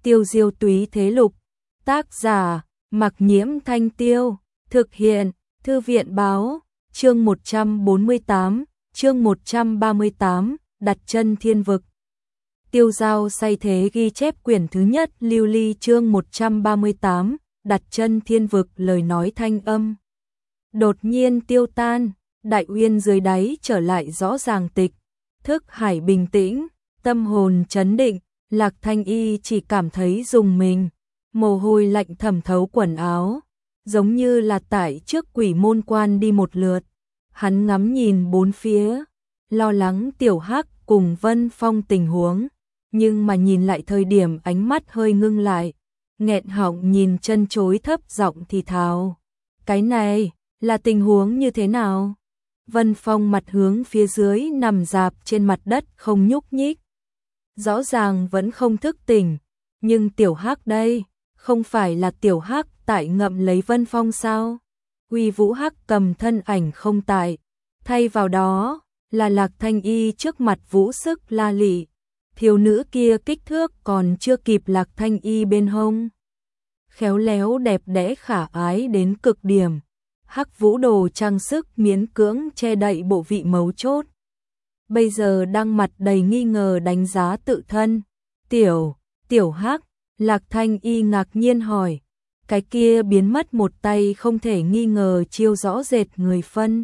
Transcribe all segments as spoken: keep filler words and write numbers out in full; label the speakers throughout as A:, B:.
A: Tiêu diêu túy thế lục. Tác giả, Mặc Nhiễm Thanh Tiêu. Thực hiện, Thư viện báo. Chương một trăm bốn mươi tám, chương một trăm ba mươi tám, đặt chân thiên vực. Tiêu Giao say thế ghi chép quyển thứ nhất lưu ly chương một trăm ba mươi tám, đặt chân thiên vực, lời nói thanh âm. Đột nhiên tiêu tan, đại uyên dưới đáy trở lại rõ ràng tịch, thức hải bình tĩnh, tâm hồn chấn định, Lạc Thanh Y chỉ cảm thấy rùng mình, mồ hôi lạnh thẩm thấu quần áo, giống như là tại trước quỷ môn quan đi một lượt. Hắn ngắm nhìn bốn phía, lo lắng Tiểu Hắc cùng Vân Phong tình huống, nhưng mà nhìn lại thời điểm ánh mắt hơi ngưng lại, nghẹn họng nhìn chân chối thấp giọng thì thào. Cái này, là tình huống như thế nào? Vân Phong mặt hướng phía dưới nằm rạp trên mặt đất không nhúc nhích. Rõ ràng vẫn không thức tỉnh, nhưng Tiểu Hắc đây, không phải là Tiểu Hắc tại ngậm lấy Vân Phong sao? Uy Vũ Hắc cầm thân ảnh không tại, thay vào đó là Lạc Thanh Y trước mặt vũ sức la lị. Thiếu nữ kia kích thước còn chưa kịp Lạc Thanh Y bên hông. Khéo léo đẹp đẽ khả ái đến cực điểm. Hắc vũ đồ trang sức miễn cưỡng che đậy bộ vị mấu chốt. Bây giờ đang mặt đầy nghi ngờ đánh giá tự thân. Tiểu, Tiểu Hắc, Lạc Thanh Y ngạc nhiên hỏi. Cái kia biến mất một tay không thể nghi ngờ chiêu rõ rệt người phân.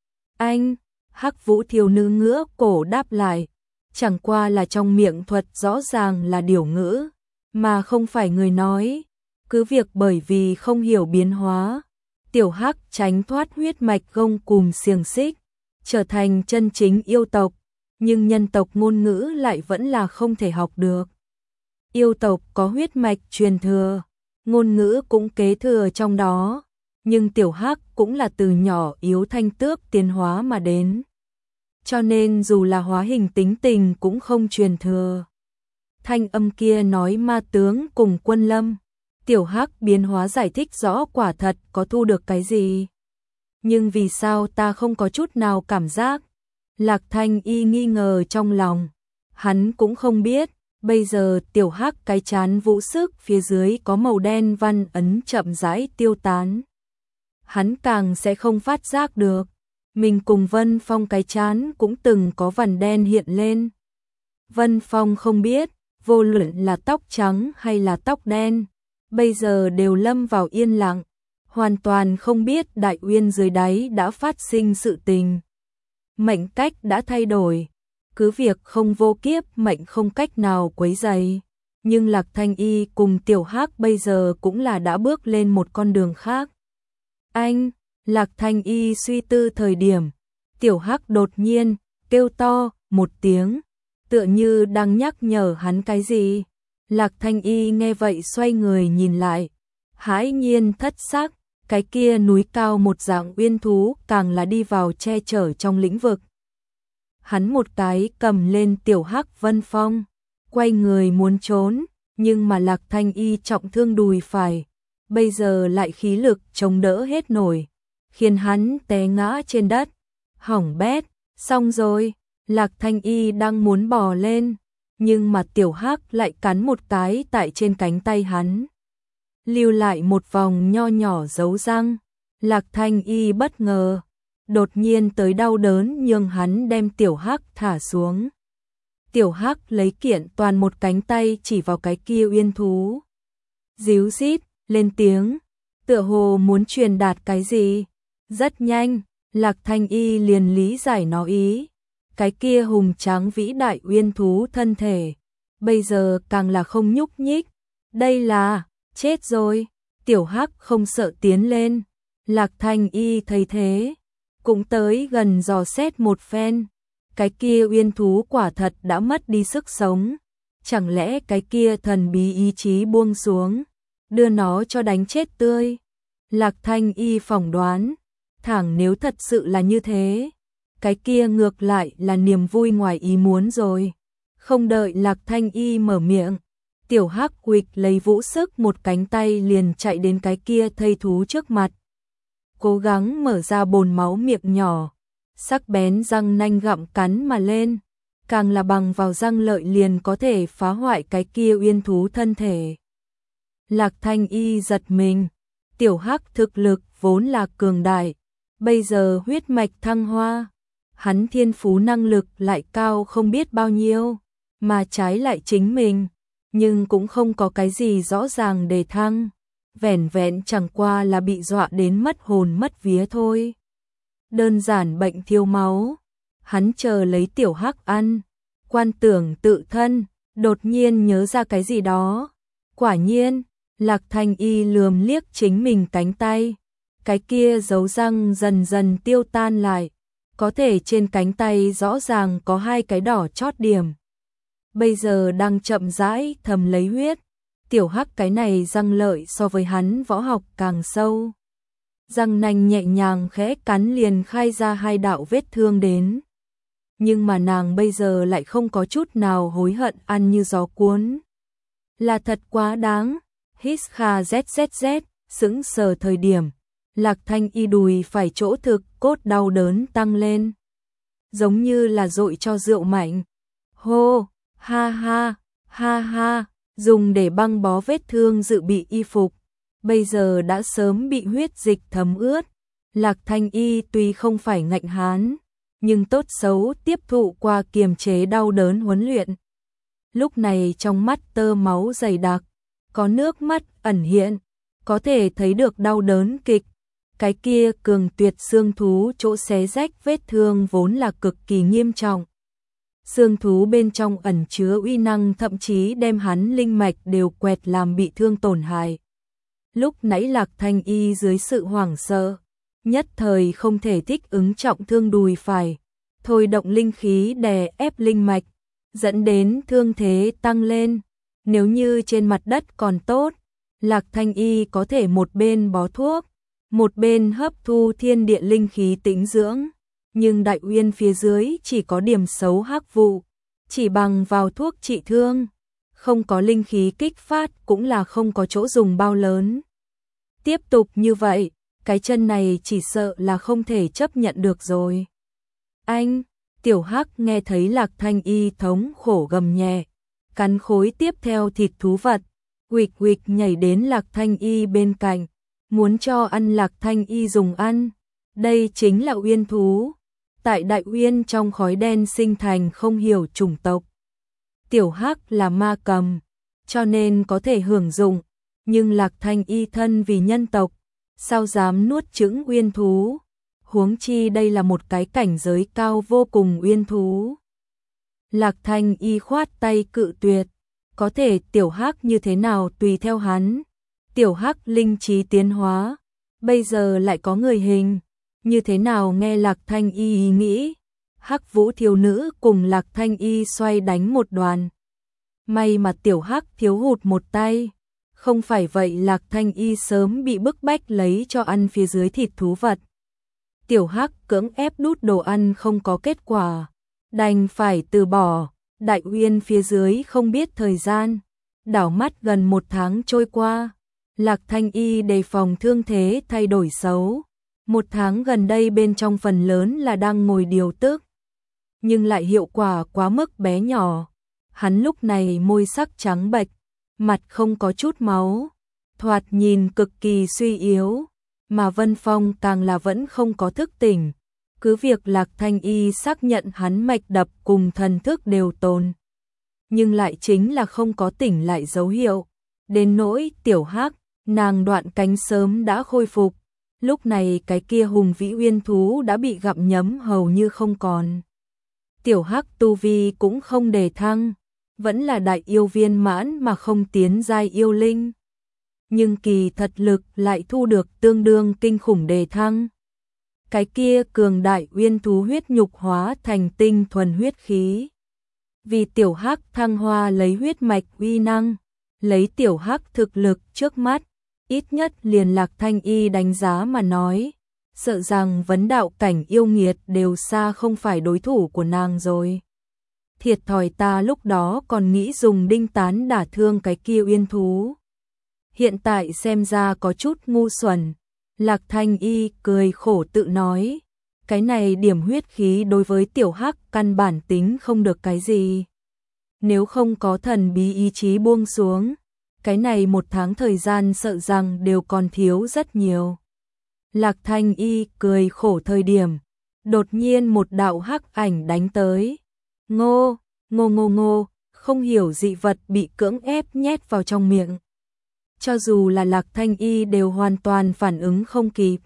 A: Anh, Hắc vũ thiếu nữ ngửa cổ đáp lại. Chẳng qua là trong miệng thuật rõ ràng là điều ngữ, mà không phải người nói. Cứ việc bởi vì không hiểu biến hóa, Tiểu Hắc tránh thoát huyết mạch gông cùm xiềng xích, trở thành chân chính yêu tộc, nhưng nhân tộc ngôn ngữ lại vẫn là không thể học được. Yêu tộc có huyết mạch truyền thừa, ngôn ngữ cũng kế thừa trong đó, nhưng Tiểu Hắc cũng là từ nhỏ yếu thanh tước tiến hóa mà đến. Cho nên dù là hóa hình tính tình cũng không truyền thừa. Thanh âm kia nói ma tướng cùng Quân Lâm. Tiểu Hắc biến hóa giải thích rõ quả thật có thu được cái gì. Nhưng vì sao ta không có chút nào cảm giác? Lạc Thanh Y nghi ngờ trong lòng. Hắn cũng không biết, bây giờ Tiểu Hắc cái chán vũ sức phía dưới có màu đen văn ấn chậm rãi tiêu tán. Hắn càng sẽ không phát giác được. Mình cùng Vân Phong cái chán cũng từng có vằn đen hiện lên. Vân Phong không biết, vô luận là tóc trắng hay là tóc đen, bây giờ đều lâm vào yên lặng, hoàn toàn không biết đại uyên dưới đáy đã phát sinh sự tình. Mệnh cách đã thay đổi, cứ việc không vô kiếp mệnh không cách nào quấy rầy, nhưng Lạc Thanh Y cùng Tiểu Hắc bây giờ cũng là đã bước lên một con đường khác. Anh, Lạc Thanh Y suy tư thời điểm, Tiểu Hắc đột nhiên kêu to một tiếng, tựa như đang nhắc nhở hắn cái gì. Lạc Thanh Y nghe vậy xoay người nhìn lại, hãi nhiên thất sắc, cái kia núi cao một dạng uyên thú càng là đi vào che chở trong lĩnh vực. Hắn một cái cầm lên Tiểu Hắc Vân Phong, quay người muốn trốn, nhưng mà Lạc Thanh Y trọng thương đùi phải, bây giờ lại khí lực chống đỡ hết nổi, khiến hắn té ngã trên đất. Hỏng bét, xong rồi. Lạc Thanh Y đang muốn bò lên, nhưng mà Tiểu Hắc lại cắn một cái tại trên cánh tay hắn, lưu lại một vòng nho nhỏ dấu răng. Lạc Thanh Y bất ngờ, đột nhiên tới đau đớn nhưng hắn đem Tiểu Hắc thả xuống. Tiểu Hắc lấy kiện toàn một cánh tay chỉ vào cái kia uyên thú, díu rít lên tiếng, tựa hồ muốn truyền đạt cái gì. Rất nhanh, Lạc Thanh Y liền lý giải nó ý. Cái kia hùng tráng vĩ đại uyên thú thân thể, bây giờ càng là không nhúc nhích. Đây là, chết rồi. Tiểu Hắc không sợ tiến lên. Lạc Thanh Y thấy thế, cũng tới gần dò xét một phen. Cái kia uyên thú quả thật đã mất đi sức sống. Chẳng lẽ cái kia thần bí ý chí buông xuống, đưa nó cho đánh chết tươi? Lạc Thanh Y phỏng đoán, thẳng nếu thật sự là như thế, cái kia ngược lại là niềm vui ngoài ý muốn rồi. Không đợi Lạc Thanh Y mở miệng, Tiểu Hắc huỵch lấy vũ sức một cánh tay liền chạy đến cái kia thây thú trước mặt, cố gắng mở ra bồn máu miệng nhỏ, sắc bén răng nanh gặm cắn mà lên. càng là bằng vào răng lợi liền có thể phá hoại cái kia uyên thú thân thể. Lạc Thanh Y giật mình, tiểu hắc thực lực vốn là cường đại, bây giờ huyết mạch thăng hoa, hắn thiên phú năng lực lại cao không biết bao nhiêu, mà trái lại chính mình, nhưng cũng không có cái gì rõ ràng để thăng, vẻn vẹn chẳng qua là bị dọa đến mất hồn mất vía thôi. Đơn giản bệnh thiếu máu, hắn chờ lấy tiểu hắc ăn, quan tưởng tự thân, đột nhiên nhớ ra cái gì đó. Quả nhiên, Lạc Thanh Y lườm liếc chính mình cánh tay, cái kia dấu răng dần dần tiêu tan lại, có thể trên cánh tay rõ ràng có hai cái đỏ chót điểm. Bây giờ đang chậm rãi thầm lấy huyết, tiểu hắc cái này răng lợi so với hắn võ học càng sâu. Răng nanh nhẹ nhàng khẽ cắn liền khai ra hai đạo vết thương đến. Nhưng mà nàng bây giờ lại không có chút nào hối hận ăn như gió cuốn. Là thật quá đáng. Hít kha zzz, sững sờ thời điểm. Lạc Thanh Y đùi phải chỗ thực cốt đau đớn tăng lên. Giống như là dội cho rượu mạnh. Hô, ha ha, ha ha, dùng để băng bó vết thương dự bị y phục. Bây giờ đã sớm bị huyết dịch thấm ướt. Lạc Thanh Y tuy không phải ngạnh hán, nhưng tốt xấu tiếp thụ qua kiềm chế đau đớn huấn luyện. Lúc này trong mắt tơ máu dày đặc, có nước mắt ẩn hiện, có thể thấy được đau đớn kịch. Cái kia cường tuyệt xương thú chỗ xé rách vết thương vốn là cực kỳ nghiêm trọng. Xương thú bên trong ẩn chứa uy năng thậm chí đem hắn linh mạch đều quẹt làm bị thương tổn hại. Lúc nãy Lạc Thanh Y dưới sự hoảng sợ, nhất thời không thể thích ứng trọng thương đùi phải, thôi động linh khí đè ép linh mạch, dẫn đến thương thế tăng lên. Nếu như trên mặt đất còn tốt, Lạc Thanh Y có thể một bên bó thuốc, một bên hấp thu thiên địa linh khí tĩnh dưỡng, nhưng Đại Uyên phía dưới chỉ có điểm xấu hắc vụ, chỉ bằng vào thuốc trị thương, không có linh khí kích phát cũng là không có chỗ dùng bao lớn. Tiếp tục như vậy, cái chân này chỉ sợ là không thể chấp nhận được rồi. Anh, tiểu hắc nghe thấy Lạc Thanh Y thống khổ gầm nhẹ, cắn khối tiếp theo thịt thú vật, huỵch huỵch nhảy đến Lạc Thanh Y bên cạnh, muốn cho ăn Lạc Thanh Y dùng ăn. Đây chính là uyên thú, tại Đại Uyên trong khói đen sinh thành không hiểu chủng tộc. Tiểu hắc là ma cầm, cho nên có thể hưởng dụng, nhưng Lạc Thanh Y thân vì nhân tộc, sao dám nuốt chửng uyên thú, huống chi đây là một cái cảnh giới cao vô cùng uyên thú. Lạc Thanh Y khoát tay cự tuyệt, có thể tiểu hắc như thế nào tùy theo hắn. Tiểu hắc linh trí tiến hóa, bây giờ lại có người hình, như thế nào nghe Lạc Thanh Y ý nghĩ. Hắc Vũ thiếu nữ cùng Lạc Thanh Y xoay đánh một đoàn. May mà tiểu hắc thiếu hụt một tay, không phải vậy Lạc Thanh Y sớm bị bức bách lấy cho ăn phía dưới thịt thú vật. Tiểu hắc cưỡng ép đút đồ ăn không có kết quả, đành phải từ bỏ. Đại Uyên phía dưới không biết thời gian, đảo mắt gần một tháng trôi qua, Lạc Thanh Y đề phòng thương thế thay đổi xấu. Một tháng gần đây bên trong phần lớn là đang ngồi điều tức, nhưng lại hiệu quả quá mức bé nhỏ. Hắn lúc này môi sắc trắng bệch, mặt không có chút máu, thoạt nhìn cực kỳ suy yếu, mà Vân Phong càng là vẫn không có thức tỉnh. Cứ việc Lạc Thanh Y xác nhận hắn mạch đập cùng thần thức đều tồn, nhưng lại chính là không có tỉnh lại dấu hiệu. Đến nỗi tiểu hắc, nàng đoạn cánh sớm đã khôi phục, lúc này cái kia hùng vĩ uyên thú đã bị gặm nhấm hầu như không còn. Tiểu hắc tu vi cũng không đề thăng, vẫn là đại yêu viên mãn mà không tiến giai yêu linh, nhưng kỳ thật lực lại thu được tương đương kinh khủng đề thăng. Cái kia cường đại uyên thú huyết nhục hóa thành tinh thuần huyết khí. Vì tiểu hắc thăng hoa lấy huyết mạch uy năng, lấy tiểu hắc thực lực trước mắt, ít nhất liền Lạc Thanh Y đánh giá mà nói, sợ rằng vấn đạo cảnh yêu nghiệt đều xa không phải đối thủ của nàng rồi. Thiệt thòi ta lúc đó còn nghĩ dùng đinh tán đả thương cái kia uyên thú. Hiện tại xem ra có chút ngu xuẩn. Lạc Thanh Y cười khổ tự nói, Cái này điểm huyết khí đối với tiểu hắc căn bản tính không được cái gì. Nếu không có thần bí ý chí buông xuống, cái này một tháng thời gian sợ rằng đều còn thiếu rất nhiều. Lạc Thanh Y cười khổ thời điểm, đột nhiên một đạo hắc ảnh đánh tới. Ngô, ngô ngô ngô, không hiểu dị vật bị cưỡng ép nhét vào trong miệng. Cho dù là Lạc Thanh Y đều hoàn toàn phản ứng không kịp.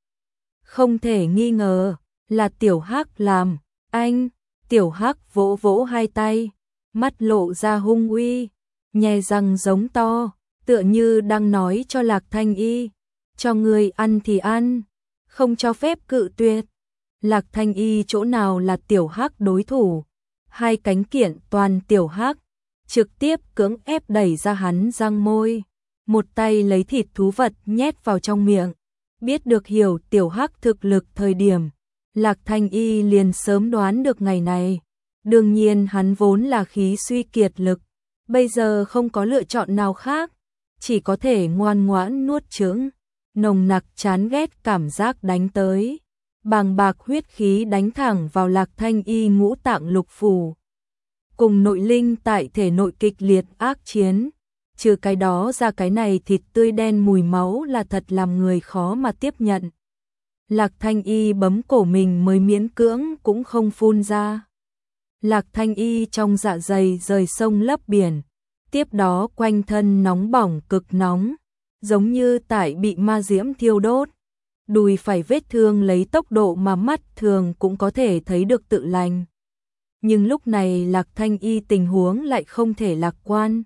A: Không thể nghi ngờ, là tiểu hắc làm, anh, tiểu hắc vỗ vỗ hai tay, mắt lộ ra hung uy, nhe răng giống to, tựa như đang nói cho Lạc Thanh Y, cho người ăn thì ăn, không cho phép cự tuyệt. Lạc Thanh Y chỗ nào là tiểu hắc đối thủ, hai cánh kiện toàn tiểu hắc, trực tiếp cưỡng ép đẩy ra hắn răng môi, một tay lấy thịt thú vật nhét vào trong miệng. Biết được hiểu tiểu hắc thực lực thời điểm, Lạc Thanh Y liền sớm đoán được ngày này. Đương nhiên hắn vốn là khí suy kiệt lực, bây giờ không có lựa chọn nào khác, chỉ có thể ngoan ngoãn nuốt chửng. Nồng nặc chán ghét cảm giác đánh tới, bàng bạc huyết khí đánh thẳng vào Lạc Thanh Y ngũ tạng lục phủ. Cùng nội linh tại thể nội kịch liệt ác chiến, trừ cái đó ra cái này thịt tươi đen mùi máu là thật làm người khó mà tiếp nhận. Lạc Thanh Y bấm cổ mình mới miễn cưỡng cũng không phun ra. Lạc Thanh Y trong dạ dày rời sông lấp biển, tiếp đó quanh thân nóng bỏng cực nóng, giống như tại bị ma diễm thiêu đốt. Đùi phải vết thương lấy tốc độ mà mắt thường cũng có thể thấy được tự lành. Nhưng lúc này Lạc Thanh Y tình huống lại không thể lạc quan.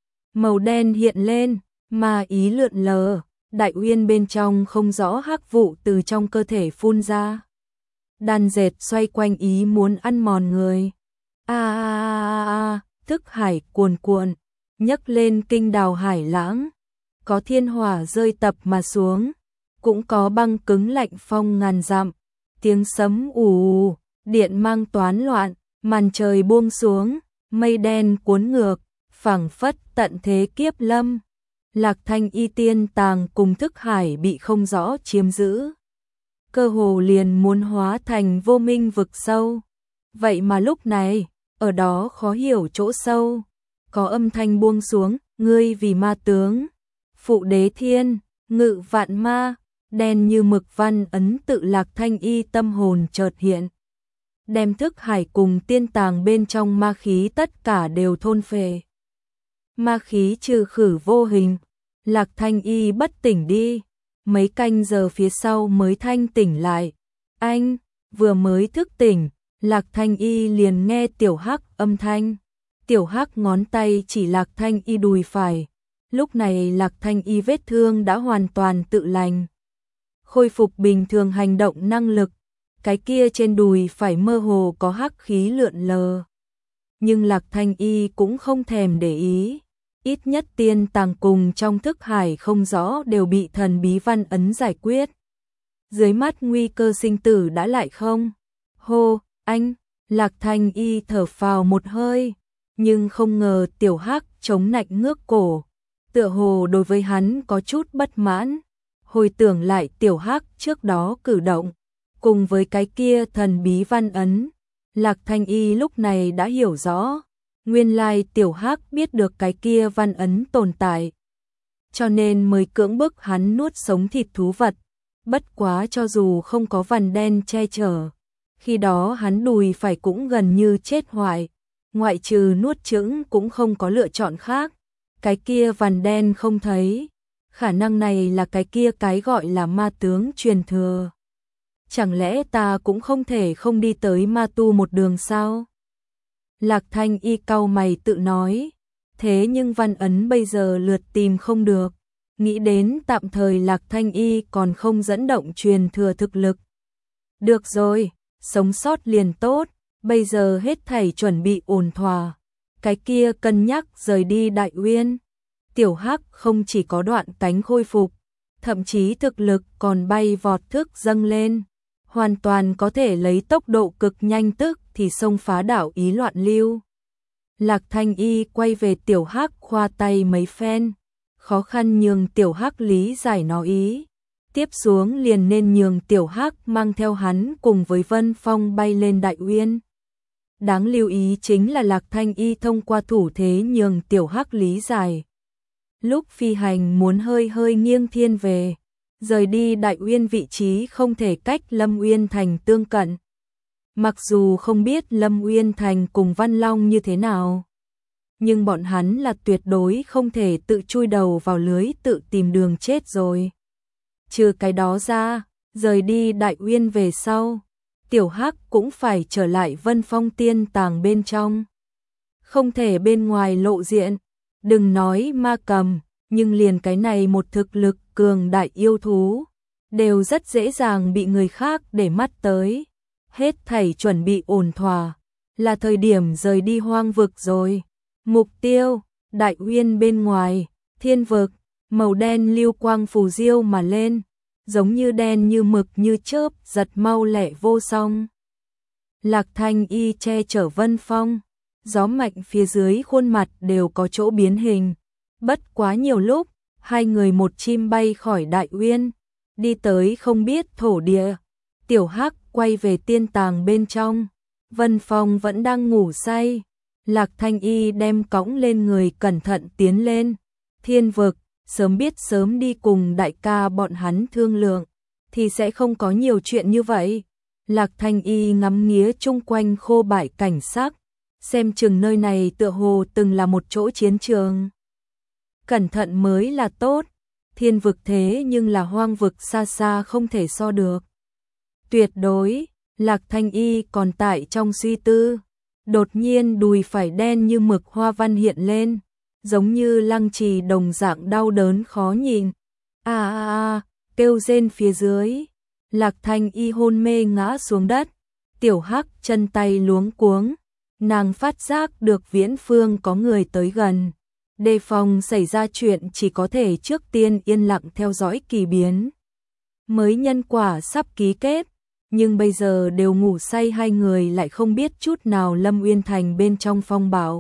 A: Màu đen hiện lên, ma ý lượn lờ, đại uyên bên trong không rõ hắc vụ từ trong cơ thể phun ra. Đàn dệt xoay quanh ý muốn ăn mòn người. A a a a, thức hải cuồn cuộn, nhấc lên kinh đào hải lãng. Có thiên hỏa rơi tập mà xuống, cũng có băng cứng lạnh phong ngàn dặm. Tiếng sấm ù ù, điện mang toán loạn, màn trời buông xuống, mây đen cuốn ngược, phảng phất tận thế kiếp lâm. Lạc Thanh Y tiên tàng cùng thức hải bị không rõ chiếm giữ, cơ hồ liền muốn hóa thành vô minh vực sâu. Vậy mà lúc này, ở đó khó hiểu chỗ sâu, có âm thanh buông xuống, ngươi vì ma tướng, phụ đế thiên, ngự vạn ma, đen như mực văn ấn tự Lạc Thanh Y tâm hồn chợt hiện. Đem thức hải cùng tiên tàng bên trong ma khí tất cả đều thôn phệ. Ma khí trừ khử vô hình, Lạc Thanh Y bất tỉnh đi, mấy canh giờ phía sau mới thanh tỉnh lại. Anh, vừa mới thức tỉnh, Lạc Thanh Y liền nghe tiểu hắc âm thanh. Tiểu hắc ngón tay chỉ Lạc Thanh Y đùi phải. Lúc này Lạc Thanh Y vết thương đã hoàn toàn tự lành, khôi phục bình thường hành động năng lực. Cái kia trên đùi phải mơ hồ có hắc khí lượn lờ, nhưng Lạc Thanh Y cũng không thèm để ý. Ít nhất tiên tàng cùng trong thức hải không rõ đều bị thần bí văn ấn giải quyết. Dưới mắt nguy cơ sinh tử đã lại không. Hô, anh, Lạc Thanh Y thở phào một hơi, nhưng không ngờ tiểu hắc chống nạnh ngước cổ, tựa hồ đối với hắn có chút bất mãn. Hồi tưởng lại tiểu hắc trước đó cử động, cùng với cái kia thần bí văn ấn, Lạc Thanh Y lúc này đã hiểu rõ. Nguyên lai tiểu hắc biết được cái kia văn ấn tồn tại, cho nên mới cưỡng bức hắn nuốt sống thịt thú vật. Bất quá cho dù không có vằn đen che chở, khi đó hắn đùi phải cũng gần như chết hoại, ngoại trừ nuốt chửng cũng không có lựa chọn khác. Cái kia vằn đen không thấy, khả năng này là cái kia cái gọi là ma tướng truyền thừa. Chẳng lẽ ta cũng không thể không đi tới ma tu một đường sao? Lạc Thanh Y cau mày tự nói, thế nhưng văn ấn bây giờ lượt tìm không được. Nghĩ đến tạm thời Lạc Thanh Y còn không dẫn động truyền thừa thực lực. Được rồi, sống sót liền tốt, bây giờ hết thảy chuẩn bị ổn thỏa. Cái kia cân nhắc rời đi Đại Uyên. Tiểu hắc không chỉ có đoạn cánh khôi phục, thậm chí thực lực còn bay vọt thức dâng lên, hoàn toàn có thể lấy tốc độ cực nhanh tức thì xông phá đảo ý loạn lưu. Lạc Thanh Y quay về tiểu hắc khoa tay mấy phen, khó khăn nhường tiểu hắc lý giải nó ý. Tiếp xuống liền nên nhường Tiểu Hắc mang theo hắn cùng với Vân Phong bay lên Đại Uyên. Đáng lưu ý chính là Lạc Thanh Y thông qua thủ thế nhường Tiểu Hắc lý giải. Lúc phi hành muốn hơi hơi nghiêng thiên về, rời đi Đại Uyên vị trí không thể cách Lâm Uyên Thành tương cận. Mặc dù không biết Lâm Uyên Thành cùng Văn Long như thế nào, nhưng bọn hắn là tuyệt đối không thể tự chui đầu vào lưới tự tìm đường chết rồi. Trừ cái đó ra, rời đi Đại Uyên về sau, Tiểu Hắc cũng phải trở lại Vân Phong tiên tàng bên trong. Không thể bên ngoài lộ diện, đừng nói ma cầm, nhưng liền cái này một thực lực cường đại yêu thú, đều rất dễ dàng bị người khác để mắt tới. Hết thảy chuẩn bị ổn thỏa, là thời điểm rời đi hoang vực rồi. Mục tiêu, Đại Uyên bên ngoài, thiên vực, màu đen lưu quang phù diêu mà lên, giống như đen như mực như chớp, giật mau lẹ vô song. Lạc Thanh Y che chở Vân Phong, gió mạnh phía dưới khuôn mặt đều có chỗ biến hình. Bất quá nhiều lúc, hai người một chim bay khỏi Đại Uyên, đi tới không biết thổ địa. Tiểu Hắc quay về tiên tàng bên trong, Vân Phong vẫn đang ngủ say. Lạc Thanh Y đem cõng lên người cẩn thận tiến lên. Thiên vực, sớm biết sớm đi cùng đại ca bọn hắn thương lượng, thì sẽ không có nhiều chuyện như vậy. Lạc Thanh Y ngắm nghía chung quanh khô bại cảnh sắc, xem chừng nơi này tựa hồ từng là một chỗ chiến trường. Cẩn thận mới là tốt, thiên vực thế nhưng là hoang vực xa xa không thể so được. Tuyệt đối, Lạc Thanh Y còn tại trong suy tư, đột nhiên đùi phải đen như mực hoa văn hiện lên, giống như lăng trì đồng dạng đau đớn khó nhìn. A a a, kêu rên phía dưới, Lạc Thanh Y hôn mê ngã xuống đất. Tiểu Hắc chân tay luống cuống, nàng phát giác được viễn phương có người tới gần, đề phòng xảy ra chuyện chỉ có thể trước tiên yên lặng theo dõi kỳ biến. Mới nhân quả sắp ký kết, nhưng bây giờ đều ngủ say hai người lại không biết chút nào Lâm Uyên Thành bên trong phong bạo.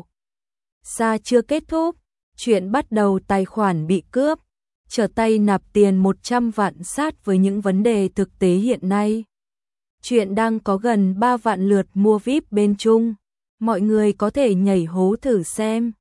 A: Xa chưa kết thúc, chuyện bắt đầu tài khoản bị cướp, trở tay nạp tiền một trăm vạn sát với những vấn đề thực tế hiện nay. Chuyện đang có gần ba vạn lượt mua vi ai pi bên chung, mọi người có thể nhảy hố thử xem.